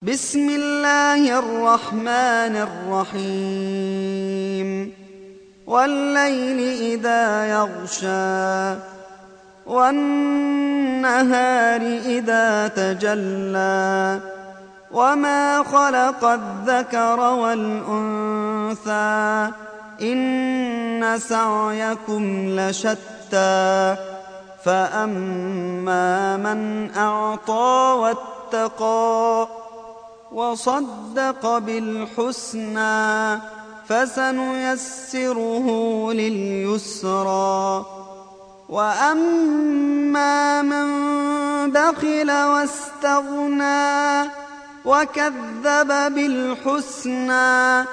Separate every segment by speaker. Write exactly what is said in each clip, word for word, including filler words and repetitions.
Speaker 1: بسم الله الرحمن الرحيم والليل إذا يغشى والنهار إذا تجلى وما خلق الذكر والأنثى إن سعيكم لشتى فأما من أعطى واتقى وصدق بالحسنى فسنيسره لليسرى وأما من بخل واستغنى وكذب بالحسنى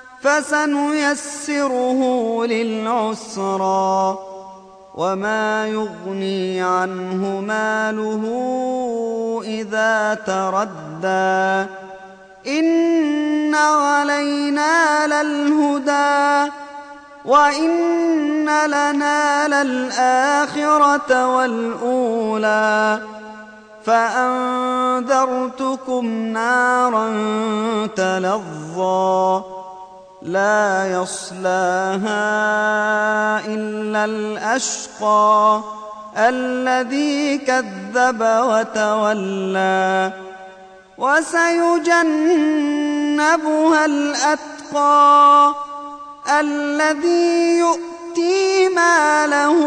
Speaker 1: فسنيسره للعسرى وما يغني عنه ماله إذا تردى إن علينا للهدى وإن لنا للآخرة والأولى فأنذرتكم نارا تلظى لا يصلاها إلا الأشقى الذي كذب وتولى وسيجنبها الأتقى الذي يؤتي ماله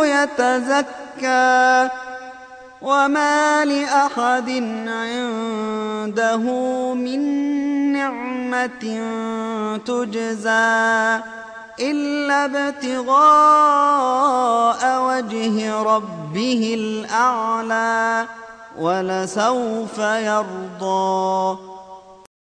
Speaker 1: يتزكى وما لأحد عنده من نعمة تجزى إلا ابتغاء وجه ربه الأعلى ولسوف يرضى.